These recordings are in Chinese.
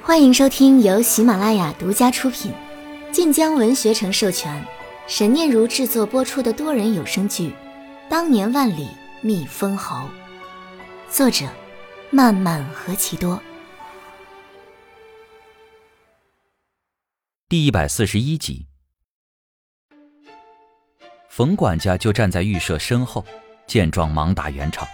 欢迎收听由喜马拉雅独家出品、晋江文学城授权、神念如制作播出的多人有声剧《当年万里觅封侯》，作者漫漫何其多。 第141集。冯管家就站在御舍身后，见状忙打圆场：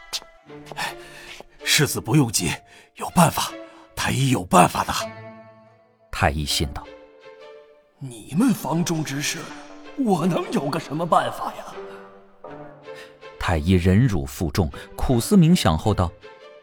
世子不用急，有办法，太医有办法的。 太医心道： 你们房中之事，我能有个什么办法呀？ 太医忍辱负重，苦思冥想后道：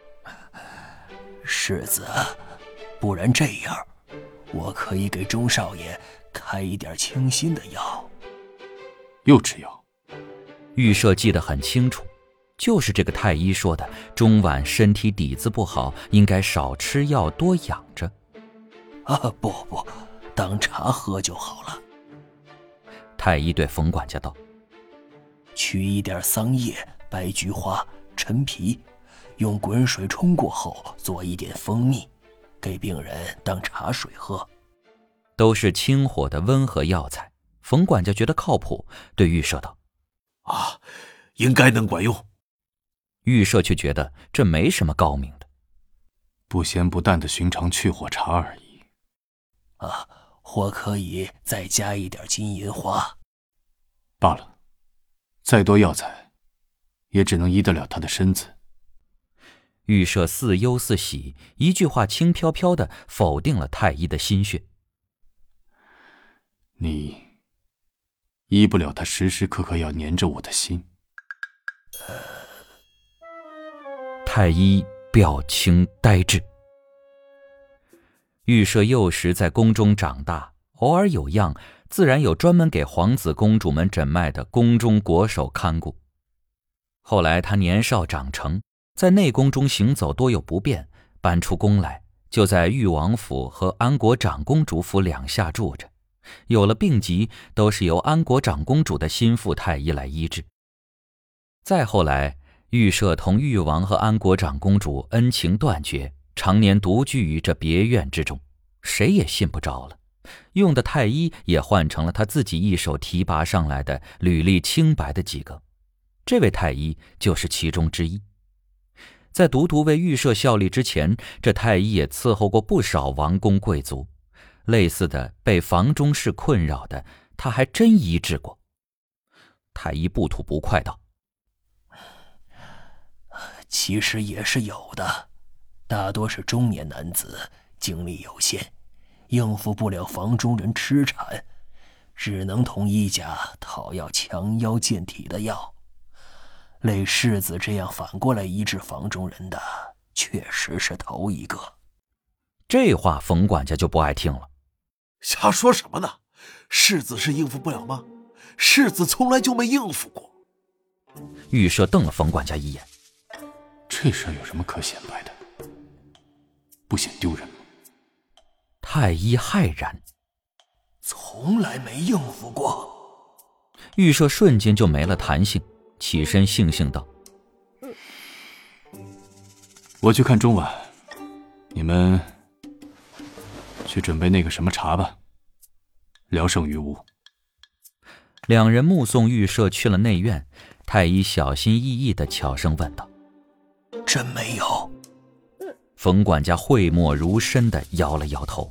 世子，不然这样，我可以给钟少爷开一点清心的药。 又吃药？ 御舍记得很清楚，就是这个太医说的，钟晚身体底子不好，应该少吃药，多养着。 不，当茶喝就好了。 太医对冯管家道： 取一点桑叶、白菊花、陈皮，用滚水冲过后，做一点蜂蜜，给病人当茶水喝。 都是清火的温和药材。冯管家觉得靠谱，对御舍道： 应该能管用。 御舍却觉得这没什么高明的， 不咸不淡的寻常去火茶而已。 或可以再加一点金银花。 罢了，再多药材，也只能医得了他的身子。 御舍似忧似喜，一句话轻飘飘地否定了太医的心血。 你医不了他时时刻刻要黏着我的心。 太医表情呆滞。御舍幼时在宫中长大，偶尔有恙，自然有专门给皇子公主们诊脉的宫中国手看顾。后来他年少长成，在内宫中行走多有不便，搬出宫来，就在裕王府和安国长公主府两下住着。有了病疾，都是由安国长公主的心腹太医来医治。再后来，御舍同裕王和安国长公主恩情断绝，常年独居于这别院之中，谁也信不着了。用的太医也换成了他自己一手提拔上来的履历清白的几个，这位太医就是其中之一。在独独为御舍效力之前，这太医也伺候过不少王公贵族，类似的被房中事困扰的，他还真医治过。太医不吐不快道： 其实也是有的，大多是中年男子，精力有限，应付不了房中人痴缠，只能同医家讨要强腰健体的药。类世子这样反过来医治房中人的，确实是头一个。 这话冯管家就不爱听了。 瞎说什么呢？世子是应付不了吗？世子从来就没应付过。 御舍瞪了冯管家一眼： 这事有什么可显摆的？不显丢人吗？ 太医骇然： 从来没应付过。 御舍瞬间就没了弹性，起身悻悻道： 我去看钟晚，你们去准备那个什么茶吧，聊胜于无。 两人目送御舍去了内院，太医小心翼翼地悄声问道： 真没有？ 冯管家讳莫如深地摇了摇头。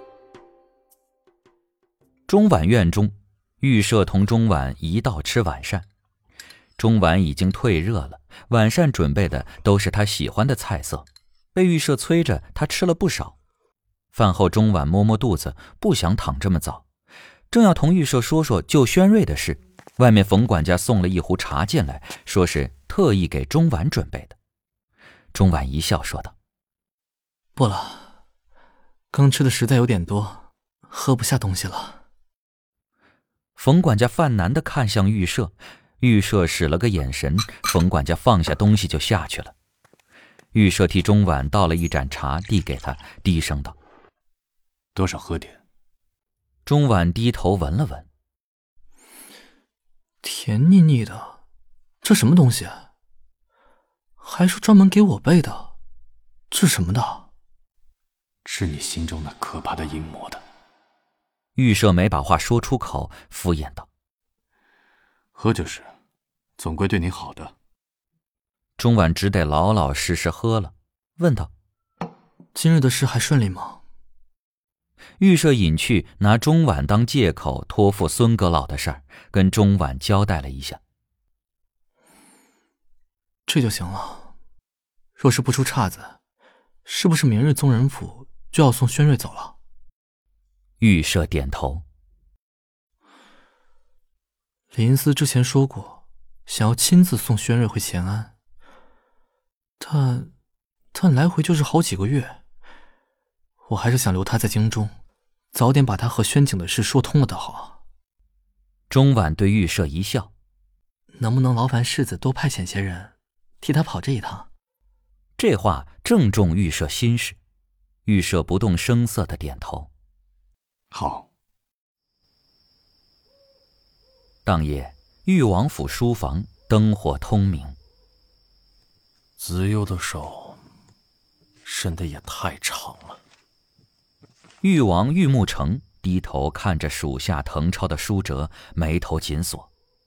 钟晚院中，御舍同钟晚一道吃晚膳。钟晚已经退热了，晚膳准备的都是他喜欢的菜色，被御舍催着，他吃了不少。饭后钟晚摸摸肚子，不想躺这么早，正要同御舍说说救宣瑞的事，外面冯管家送了一壶茶进来，说是特意给钟晚准备的。钟晚一笑说道： 不了，刚吃的实在有点多，喝不下东西了。 冯管家犯难地看向御舍，御舍使了个眼神，冯管家放下东西就下去了。御舍替钟晚倒了一盏茶递给他，低声道： 多少喝点。 钟晚低头闻了闻， 甜腻腻的，这什么东西？还说专门给我备的，这是什么的？ 是你心中那可怕的阴谋的。 玉舍没把话说出口，敷衍道： 喝就是总归对你好的。 钟婉只得老老实实喝了，问道： 今日的事还顺利吗？ 玉舍隐去，拿钟婉当借口托付孙阁老的事儿，跟钟婉交代了一下。 这就行了。若是不出岔子，是不是明日宗人府就要送宣瑞走了？ 玉舍点头。 林思之前说过，想要亲自送宣瑞回咸安，但来回就是好几个月，我还是想留他在京中，早点把他和宣景的事说通了的好。 钟婉对玉舍一笑： 能不能劳烦世子多派遣些人替他跑这一趟？ 这话正中玉舍心事。玉舍不动声色地点头。 好。 当夜，裕王府书房灯火通明。 子悠的手伸得也太长了。 裕王裕沐成低头看着属下誊抄的书折，眉头紧锁。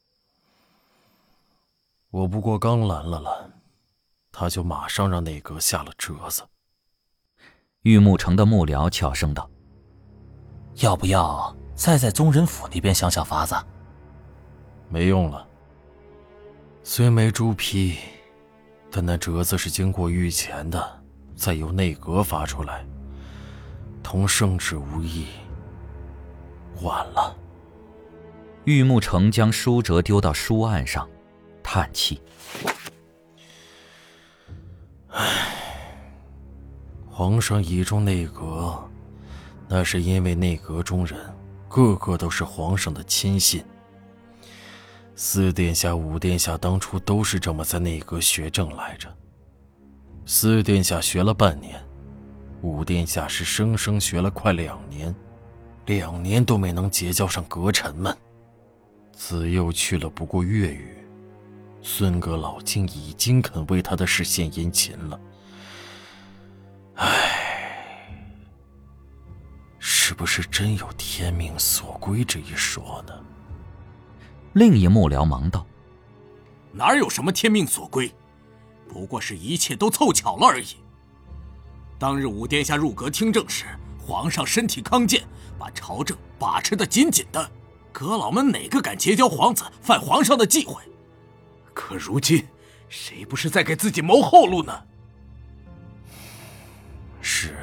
我不过刚拦了拦，他就马上让内阁下了折子。 裕沐成的幕僚悄声道： 要不要再在宗人府那边想想法子？ 没用了，虽没朱批，但那折子是经过御前的，再由内阁发出来，同圣旨无异。晚了。 裕沐成将书折丢到书案上，叹气： 皇上倚重内阁，那是因为内阁中人个个都是皇上的亲信。四殿下、五殿下当初都是这么在内阁学政来着。四殿下学了半年，五殿下是生生学了快2年，2年都没能结交上阁臣们。子幼去了不过月余，孙阁老竟已经肯为他的事献殷勤了。是不是真有天命所归这一说呢？ 另一幕僚忙道： 哪有什么天命所归，不过是一切都凑巧了而已。当日五殿下入阁听政时，皇上身体康健，把朝政把持得紧紧的，阁老们哪个敢结交皇子，犯皇上的忌讳？可如今谁不是在给自己谋后路呢？ 是，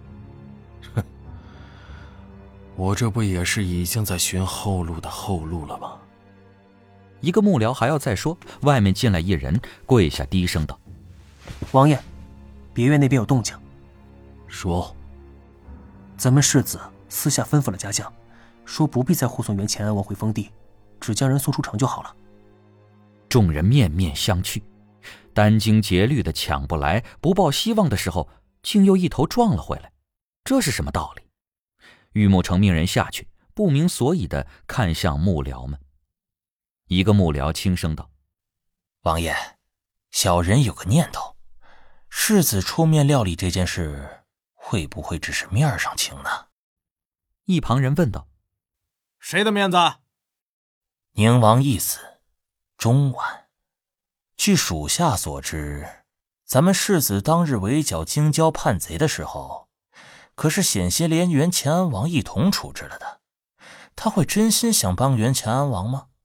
我这不也是已经在寻后路的后路了吗？ 一个幕僚还要再说，外面进来一人，跪下低声道： 王爷，别院那边有动静。 说， 咱们世子私下吩咐了家将，说不必再护送元前安王回封地，只将人送出城就好了。 众人面面相觑，殚精竭虑的抢不来，不抱希望的时候，竟又一头撞了回来，这是什么道理？裕沐成命人下去，不明所以的看向幕僚们。一个幕僚轻声道： 王爷，小人有个念头，世子出面料理这件事，会不会只是面上情呢？ 一旁人问道： 谁的面子？ 宁王义子钟婉。据属下所知，咱们世子当日围剿京郊叛贼的时候，可是险些连元前安王一同处置了的。他会真心想帮元前安王吗？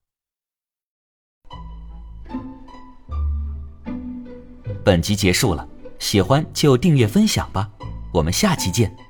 本集结束了，喜欢就订阅分享吧，我们下期见。